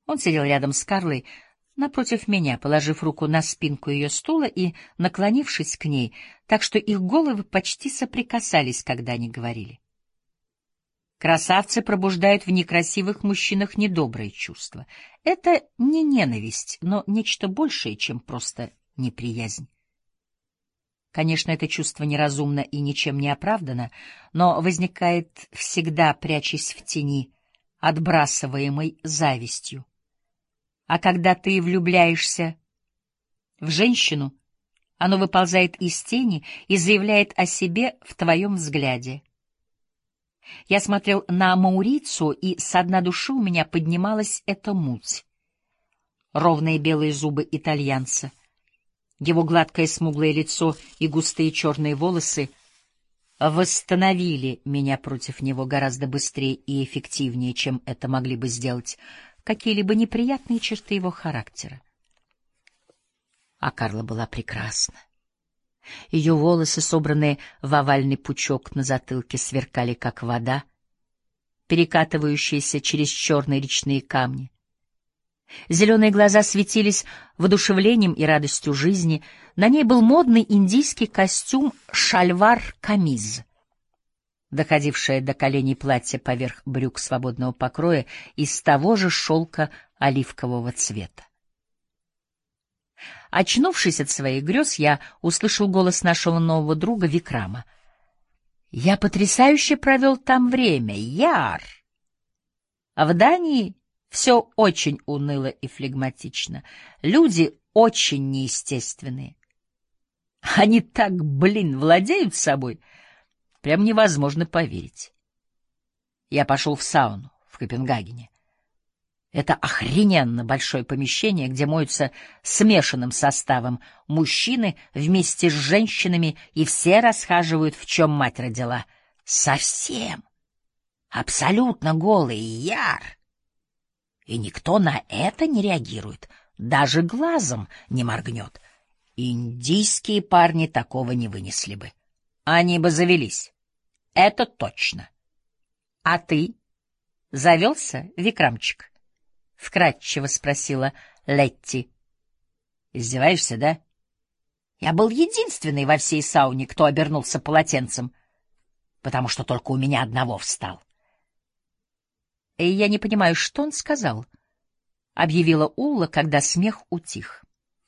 Он сидел рядом с Карлой, напротив меня, положив руку на спинку ее стула и наклонившись к ней, так что их головы почти соприкасались, когда они говорили. Красавцы пробуждают в некрасивых мужчинах недобрые чувства. Это не ненависть, но нечто большее, чем просто неприязнь. Конечно, это чувство неразумно и ничем не оправдано, но возникает всегда, прячась в тени, отбрасываемой завистью. А когда ты влюбляешься в женщину, оно выползает из тени и заявляет о себе в твоем взгляде. Я смотрел на Маурицио, и со дна души у меня поднималась эта муть. Ровные белые зубы итальянца, его гладкое смуглое лицо и густые черные волосы восстановили меня против него гораздо быстрее и эффективнее, чем это могли бы сделать какие-либо неприятные черты его характера. А Карла была прекрасна. Ее волосы, собранные в овальный пучок на затылке, сверкали, как вода, перекатывающаяся через черные речные камни. Зеленые глаза светились воодушевлением и радостью жизни. На ней был модный индийский костюм шальвар-камиз, доходившее до коленей платье поверх брюк свободного покроя из того же шелка оливкового цвета. Очнувшись от своих грез, я услышал голос нашего нового друга Викрама. «Я потрясающе провел там время, Яр!» А в Дании все очень уныло и флегматично. Люди очень неестественные. Они так, владеют собой. Прям невозможно поверить. Я пошел в сауну в Копенгагене. Это охрененно большое помещение, где моются смешанным составом мужчины вместе с женщинами, и все расхаживают, в чем мать родила. Совсем. Абсолютно голый, Яр. И никто на это не реагирует, даже глазом не моргнет. Индийские парни такого не вынесли бы. Они бы завелись. Это точно. А ты завелся, Викрамчик? — вкратчиво спросила Летти. — Издеваешься, да? Я был единственный во всей сауне, кто обернулся полотенцем, потому что только у меня одного встал. — И я не понимаю, что он сказал, — объявила Улла, когда смех утих.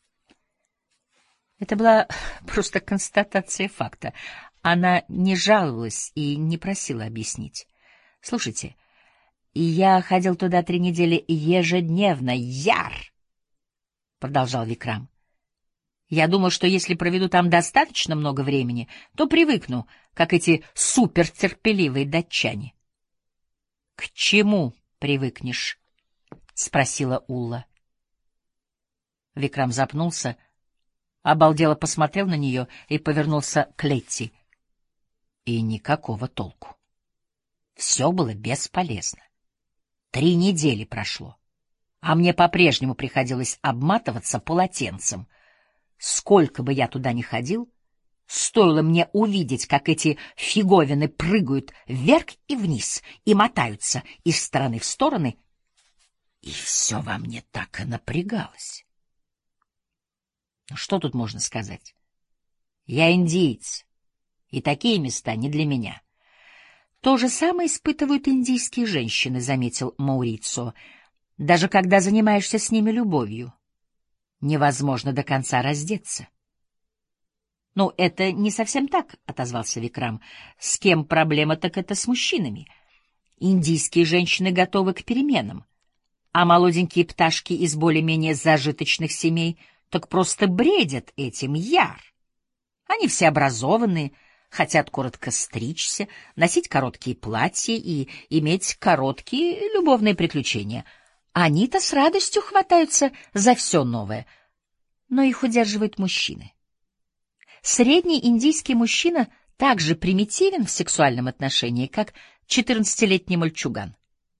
Это была просто констатация факта. Она не жаловалась и не просила объяснить. — Слушайте, и я ходил туда 3 недели ежедневно. Яр! — продолжал Викрам. Я думал, что если проведу там достаточно много времени, то привыкну, как эти супертерпеливые датчане. — К чему привыкнешь? — спросила Улла. Викрам запнулся, обалдело посмотрел на нее и повернулся к Летти. И никакого толку. Все было бесполезно. 3 недели прошло, а мне по-прежнему приходилось обматываться полотенцем. Сколько бы я туда ни ходил, стоило мне увидеть, как эти фиговины прыгают вверх и вниз и мотаются из стороны в стороны, и все во мне так и напрягалось. Ну, что тут можно сказать? Я индиец, и такие места не для меня. То же самое испытывают индийские женщины, — заметил Маурицио. Даже когда занимаешься с ними любовью, невозможно до конца раздеться. — Ну, это не совсем так, — отозвался Викрам. — С кем проблема, так это с мужчинами. Индийские женщины готовы к переменам, а молоденькие пташки из более-менее зажиточных семей так просто бредят этим, Яр. Они все образованные, хотят коротко стричься, носить короткие платья и иметь короткие любовные приключения. Они-то с радостью хватаются за все новое, но их удерживают мужчины. Средний индийский мужчина так же примитивен в сексуальном отношении, как 14-летний мальчуган.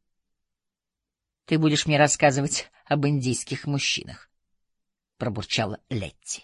Ты будешь мне рассказывать об индийских мужчинах, — пробурчала Летти.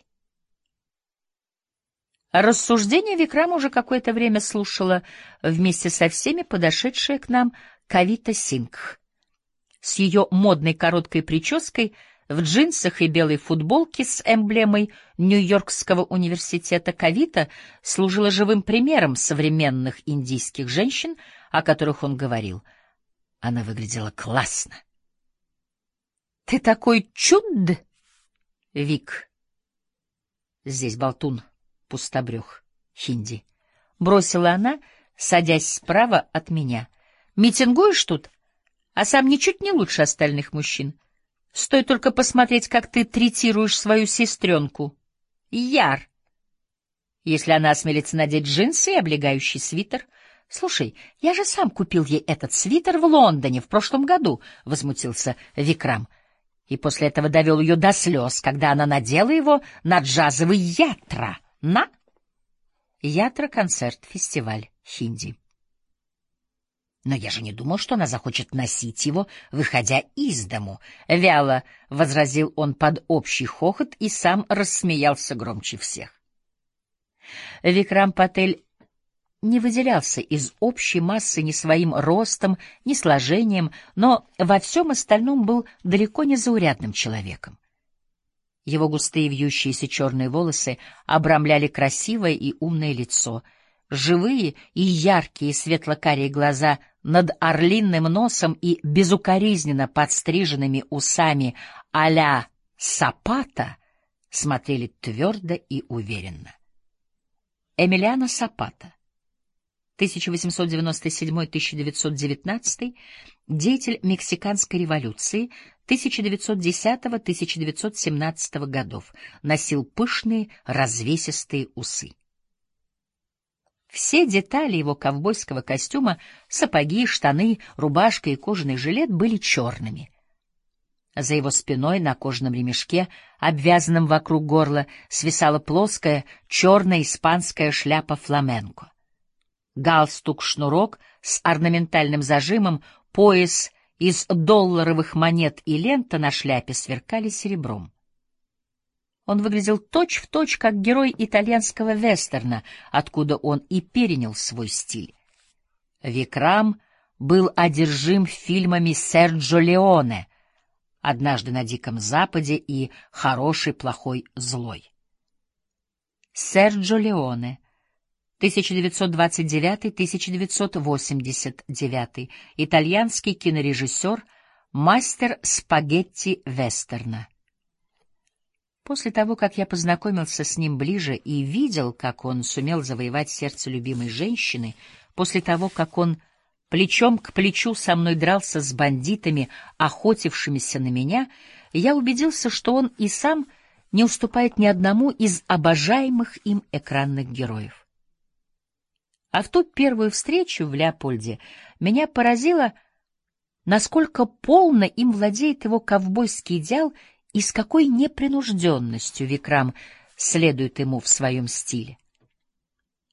Рассуждения Викрама уже какое-то время слушала вместе со всеми подошедшая к нам Кавита Сингх. с ее модной короткой прической, в джинсах и белой футболке с эмблемой Нью-Йоркского университета, Кавита служила живым примером современных индийских женщин, о которых он говорил. Она выглядела классно. — Ты такой чуд, Вик. Здесь болтун, пустобрех, хинди. Бросила она, садясь справа от меня. — Митингуешь тут? А сам ничуть не лучше остальных мужчин. Стоит только посмотреть, как ты третируешь свою сестренку. Яр! Если она осмелится надеть джинсы и облегающий свитер... Слушай, я же сам купил ей этот свитер в Лондоне в прошлом году, — возмутился Викрам. И после этого довел ее до слез, когда она надела его на джазовый ятра. На? Ятра-концерт, фестиваль, хинди. Но я же не думал, что она захочет носить его, выходя из дому. Вяло возразил он под общий хохот и сам рассмеялся громче всех. Викрам Патель не выделялся из общей массы ни своим ростом, ни сложением, но во всем остальном был далеко не заурядным человеком. Его густые вьющиеся черные волосы обрамляли красивое и умное лицо. Живые и яркие светло-карие глаза над орлиным носом и безукоризненно подстриженными усами а-ля Сапата смотрели твердо и уверенно. Эмилиано Сапата, 1897-1919, деятель Мексиканской революции 1910-1917 годов, носил пышные развесистые усы. Все детали его ковбойского костюма, сапоги, штаны, рубашка и кожаный жилет были черными. За его спиной на кожаном ремешке, обвязанном вокруг горла, свисала плоская черная испанская шляпа фламенко. Галстук-шнурок с орнаментальным зажимом, пояс из долларовых монет и лента на шляпе сверкали серебром. Он выглядел точь-в-точь, как герой итальянского вестерна, откуда он и перенял свой стиль. Викрам был одержим фильмами Серджио Леоне «Однажды на Диком Западе» и «Хороший, плохой, злой». Серджио Леоне, 1929-1989, итальянский кинорежиссер, мастер спагетти-вестерна. После того, как я познакомился с ним ближе и видел, как он сумел завоевать сердце любимой женщины, после того, как он плечом к плечу со мной дрался с бандитами, охотившимися на меня, я убедился, что он и сам не уступает ни одному из обожаемых им экранных героев. А в ту первую встречу в Леопольде меня поразило, насколько полно им владеет его ковбойский идеал и с какой непринужденностью Викрам следует ему в своем стиле.